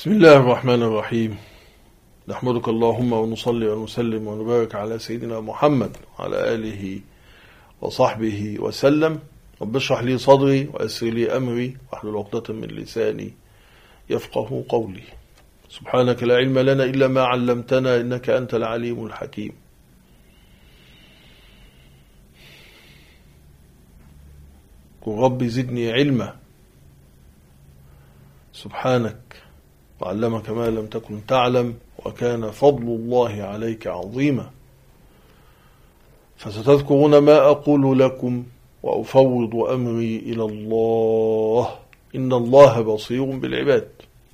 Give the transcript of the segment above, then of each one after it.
بسم الله الرحمن الرحيم. نحمدك اللهم ونصلي ونسلم ونبارك على سيدنا محمد وعلى آله وصحبه وسلم. رب اشرح لي صدري ويسر لي أمري واحلل عقدة من لساني يفقه قولي. سبحانك لا علم لنا إلا ما علمتنا إنك أنت العليم الحكيم. قل رب زدني علما سبحانك وعلمك ما لم تكن تعلم وكان فضل الله عليك عظيما. فستذكرون ما أقول لكم وأفوض أمري إلى الله إن الله بصير بالعباد.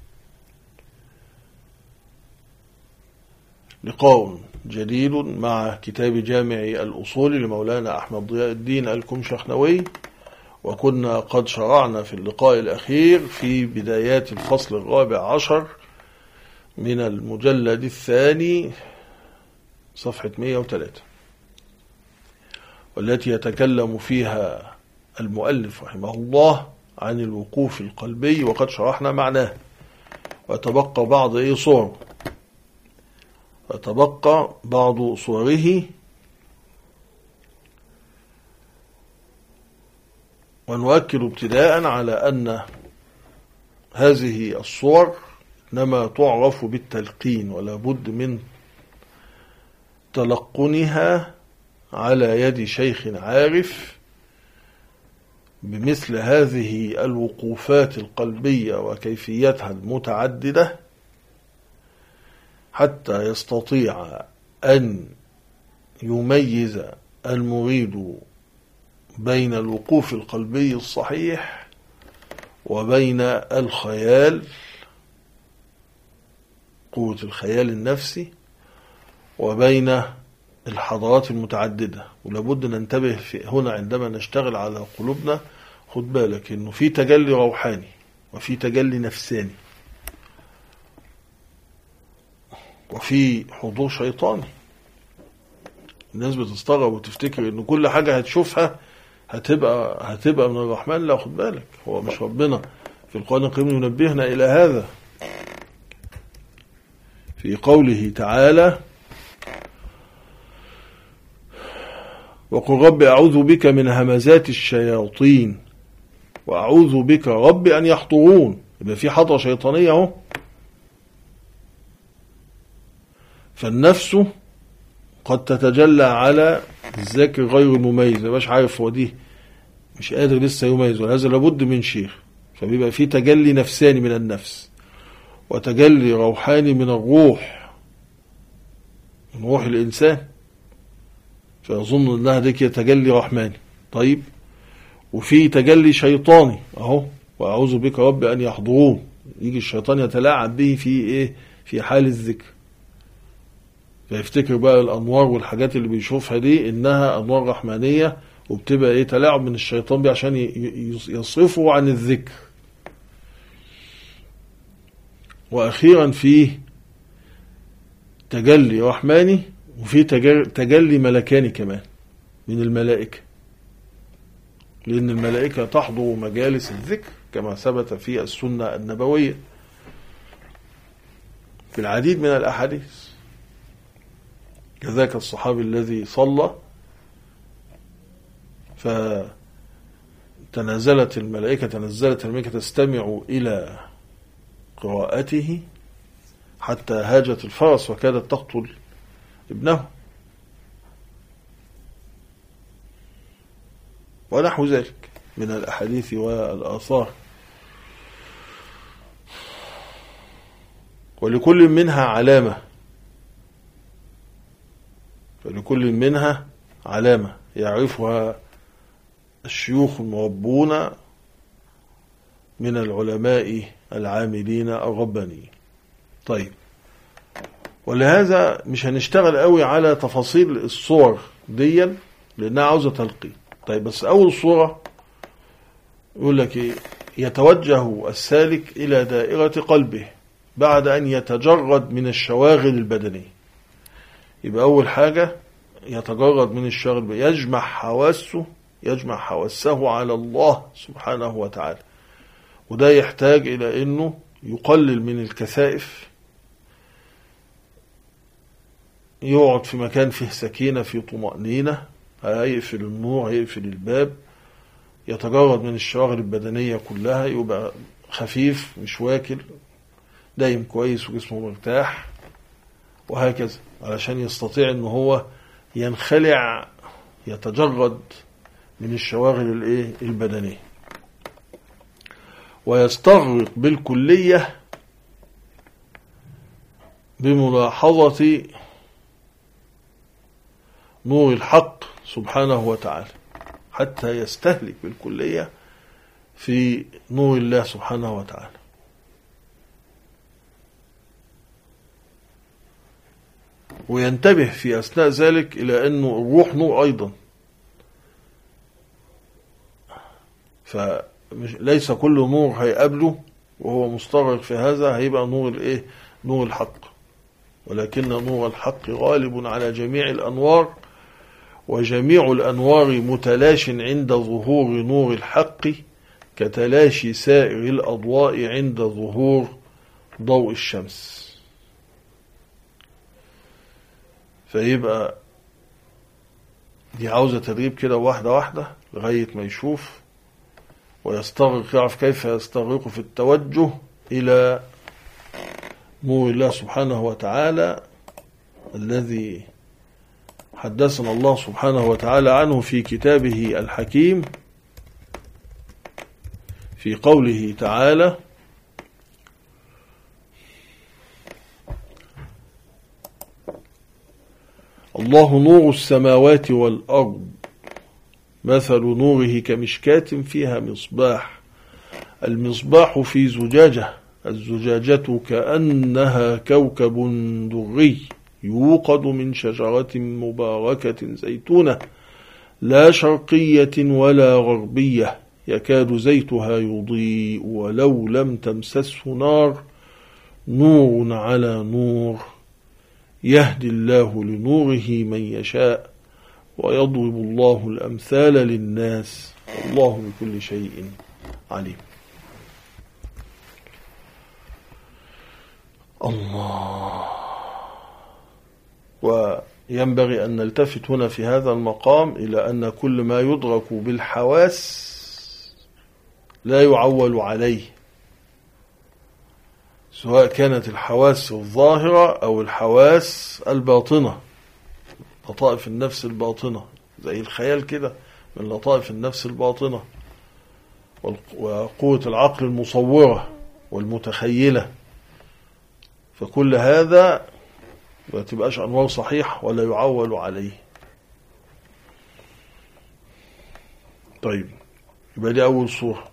لقاء جديد مع كتاب جامع الأصول لمولانا أحمد ضياء الدين الكمشخنوي، وكنا قد شرعنا في اللقاء الأخير في بدايات الفصل الرابع عشر من المجلد الثاني صفحة 103، والتي يتكلم فيها المؤلف رحمه الله عن الوقوف القلبي، وقد شرحنا معناه وتبقى بعض صوره، ونؤكد ابتداء على أن هذه الصور إنما تعرف بالتلقين، ولا بد من تلقنها على يد شيخ عارف بمثل هذه الوقوفات القلبية وكيفيتها المتعددة، حتى يستطيع أن يميز المريد بين الوقوف القلبي الصحيح وبين الخيال، قوة الخيال النفسي، وبين الحضارات المتعددة. ولابد ننتبه هنا عندما نشتغل على قلوبنا، خد بالك انه في تجلي روحاني وفي تجلي نفساني وفي حضور شيطاني. الناس بتستغرب وتفتكر ان كل حاجة هتشوفها هتبقى من الرحمن. لا، خد بالك، هو مش ربنا في القرآن الكريم ينبهنا إلى هذا في قوله تعالى: وقل رب أعوذ بك من همزات الشياطين وأعوذ بك رب أن يحضرون. يبقى في حضرة شيطانية اهو. فالنفس قد تتجلى على الذاكر غير المميز، مش عارف هو دي، مش قادر لسه يميز، وهذا لابد من شيخ. فبيبقى في تجلي نفساني من النفس وتجلي روحاني من الروح، من روح الإنسان، فيظن أنها دي تجلي رحماني. طيب، وفي تجلي شيطاني اهو، وأعوذ بك رب أن يحضرون. يجي الشيطان يتلاعب به في حال الذكر، فيفتكر بقى الأنوار والحاجات اللي بيشوفها دي إنها أنوار رحمانية، وبتبقى تلاعب من الشيطان بيه عشان يصرفه عن الذكر. وأخيرا في تجلي رحماني، وفي تجلي ملكاني كمان من الملائكة، لأن الملائكة تحضر مجالس الذكر كما ثبت في السنة النبوية في العديد من الأحاديث. كذاك الصحابي الذي صلى فتنزلت الملائكة تستمع إلى قراءته حتى هاجت الفرس وكادت تقتل ابنه ونحو ذلك من الأحاديث والآثار. ولكل منها علامة يعرفها الشيوخ المربون من العلماء العاملين الربانيين. طيب، ولهذا مش هنشتغل قوي على تفاصيل الصور دي لأنها عاوزة تلقين. طيب، بس أول صورة يقول لك إيه؟ يتوجه السالك إلى دائرة قلبه بعد أن يتجرد من الشواغل البدنية. يبقى أول حاجة يتجرد من الشغل، يجمع حواسه على الله سبحانه وتعالى. وده يحتاج إلى أنه يقلل من الكثائف، يقعد في مكان فيه سكينة، فيه طمأنينة، هيقفل النور، هيقفل الباب، يتجرد من الشواغل البدنية كلها، يبقى خفيف، مش واكل، دايم كويس وجسمه مرتاح، وهكذا، علشان يستطيع ان هو ينخلع، يتجرد من الشواغل البدنية، ويستغرق بالكلية بملاحظة نور الحق سبحانه وتعالى، حتى يستهلك بالكلية في نور الله سبحانه وتعالى. وينتبه في أثناء ذلك إلى أنه الروح نور أيضا، فليس كل نور هيقابله وهو مستغرق في هذا هيبقى نور نور الحق، ولكن نور الحق غالب على جميع الأنوار، وجميع الأنوار متلاش عند ظهور نور الحق، كتلاشي سائر الأضواء عند ظهور ضوء الشمس. فيبقى دي عاوزة تدريب كده واحدة واحدة لغاية ما يشوف ويستغرق، يعرف كيف يستغرق في التوجه إلى نور الله سبحانه وتعالى الذي حدثنا الله سبحانه وتعالى عنه في كتابه الحكيم في قوله تعالى: الله نور السماوات والأرض مثل نوره كمشكاة فيها مصباح، المصباح في زجاجة، الزجاجة كأنها كوكب دري يوقد من شجرة مباركة زيتونة لا شرقية ولا غربية يكاد زيتها يضيء ولو لم تمسسه نار، نور على نور يهدي الله لنوره من يشاء ويضرب الله الأمثال للناس والله بكل شيء عليم. الله. وينبغي أن نلتفت هنا في هذا المقام إلى أن كل ما يدرك بالحواس لا يعول عليه، سواء كانت الحواس الظاهرة أو الحواس الباطنة، لطائف النفس الباطنة، زي الخيال كده من لطائف النفس الباطنة، وقوة العقل المصورة والمتخيلة، فكل هذا ما تبقاش أنوار صحيح ولا يعول عليه. طيب، يبقى دي أول صورة.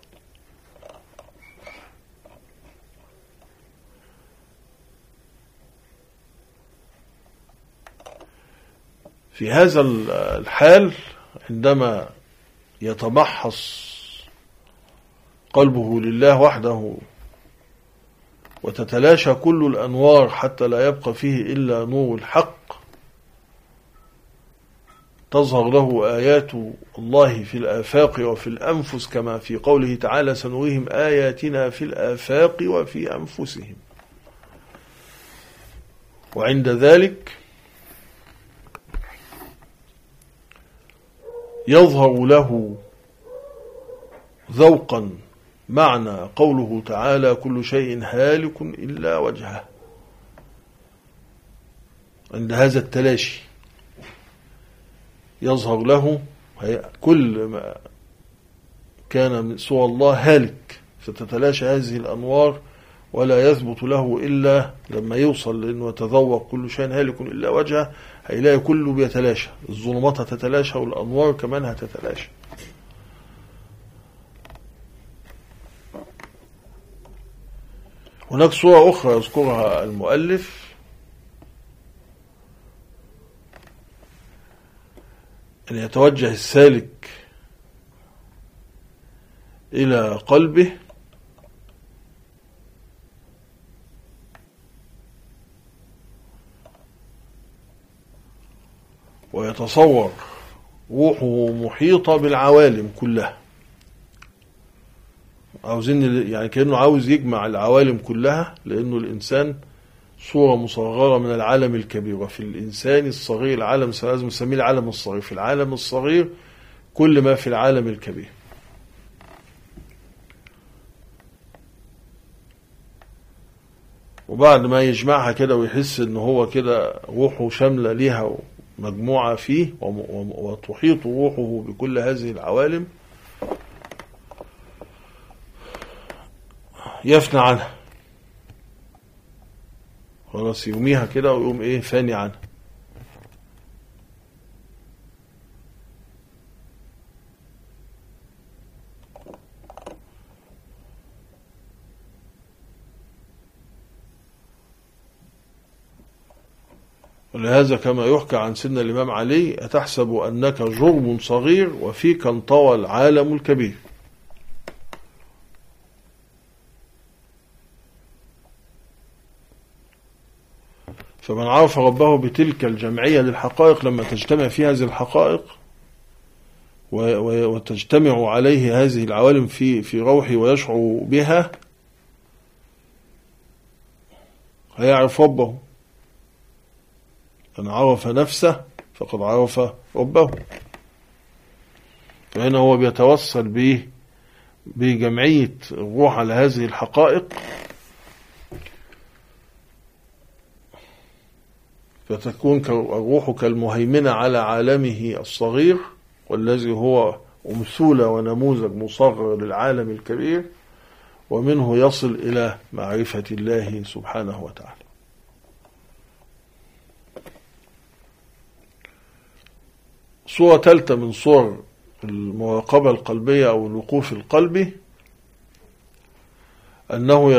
في هذا الحال عندما يتمحص قلبه لله وحده وتتلاشى كل الأنوار حتى لا يبقى فيه إلا نور الحق، تظهر له آيات الله في الآفاق وفي الأنفس، كما في قوله تعالى: سنريهم آياتنا في الآفاق وفي أنفسهم. وعند ذلك يظهر له ذوقا معنى قوله تعالى: كل شيء هالك إلا وجهه. عند هذا التلاشي يظهر له كل ما كان من سوى الله هالك، فتتلاشى هذه الأنوار ولا يثبت له إلا لما يوصل لأنه يتذوق كل شيء هالك إلا وجهه، هيلاقي كله بيتلاشى، الظلمات هتتلاشى والأنوار كمان هتتلاشى. هناك صورة أخرى يذكرها المؤلف، أن يتوجه السالك إلى قلبه ويتصور روحه محيطة بالعوالم كلها، عاوزين يعني كأنه عاوز يجمع العوالم كلها، لأنه الإنسان صورة مصغرة من العالم الكبير، وفي الإنسان الصغير العالم لازم نسميه العالم الصغير، في العالم الصغير كل ما في العالم الكبير. وبعد ما يجمعها كده ويحس ان هو كده روحه شاملة ليها مجموعة فيه وتحيط روحه بكل هذه العوالم، يفنى عنها خلاص، يوميها كده ويقوم ايه فاني عنها. ولهذا كما يحكى عن سيدنا الإمام علي: أتحسب أنك جرم صغير وفيك انطوى العالم الكبير. فمن عرف ربه بتلك الجمعية للحقائق، لما تجتمع في هذه الحقائق وتجتمع عليه هذه العوالم في روحه ويشعر بها، هيعرف ربه. من عرف نفسه فقد عرف ربه. فهنا هو بيتوصل بجمعية الروح على هذه الحقائق، فتكون الروح كالمهيمنة على عالمه الصغير، والذي هو أمثولة ونموذج مصغر للعالم الكبير، ومنه يصل إلى معرفة الله سبحانه وتعالى. صورة ثالثة من صور المراقبة القلبية أو الوقوف القلبي، أنه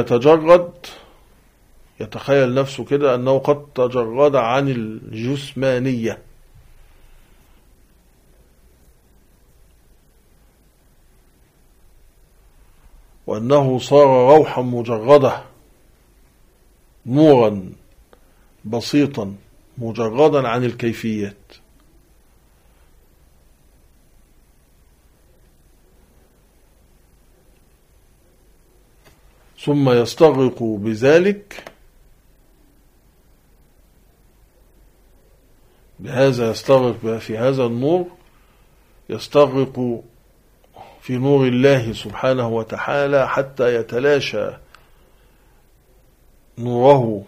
يتخيل نفسه كده أنه قد تجرد عن الجسمانية، وأنه صار روحا مجردة، نورا بسيطا مجردا عن الكيفيات. ثم يستغرق بذلك، يستغرق في هذا النور، يستغرق في نور الله سبحانه وتعالى حتى يتلاشى نوره،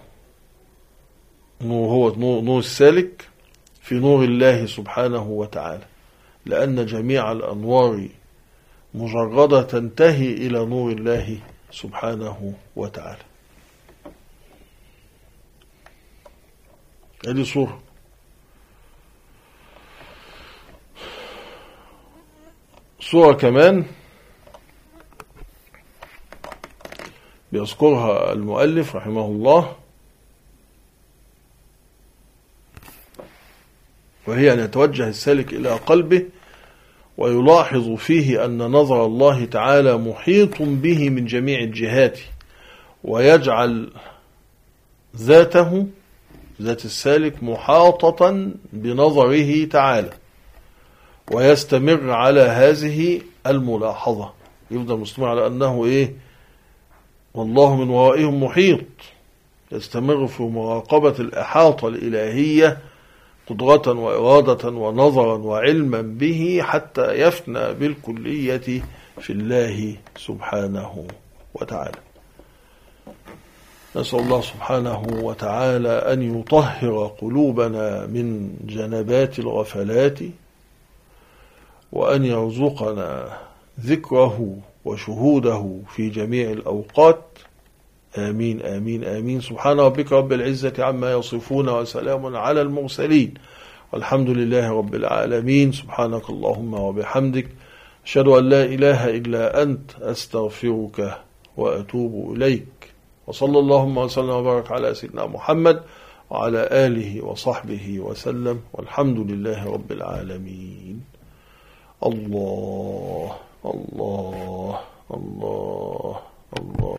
نور السالك في نور الله سبحانه وتعالى، لأن جميع الأنوار مجردة تنتهي إلى نور الله سبحانه وتعالى. هذه صورة كمان بيذكرها المؤلف رحمه الله، وهي أن يتوجه السالك إلى قلبه ويلاحظ فيه أن نظر الله تعالى محيط به من جميع الجهات، ويجعل ذات السالك محاطة بنظره تعالى، ويستمر على هذه الملاحظة، يفضل مستمر على أنه والله من ورائهم محيط، يستمر في مراقبة الإحاطة الإلهية قدرة وإرادة ونظرا وعلما به، حتى يفنى بالكلية في الله سبحانه وتعالى. نسأل الله سبحانه وتعالى أن يطهر قلوبنا من جنبات الغفلات، وأن يرزقنا ذكره وشهوده في جميع الأوقات. آمين آمين آمين. سبحان ربك رب العزة عما يصفون، وسلام على المرسلين، والحمد لله رب العالمين. سبحانك اللهم وبحمدك، أشهد أن لا إله إلا أنت، أستغفرك وأتوب إليك. وصلى اللهم وسلم وبارك على سيدنا محمد وعلى آله وصحبه وسلم، والحمد لله رب العالمين. الله الله الله الله.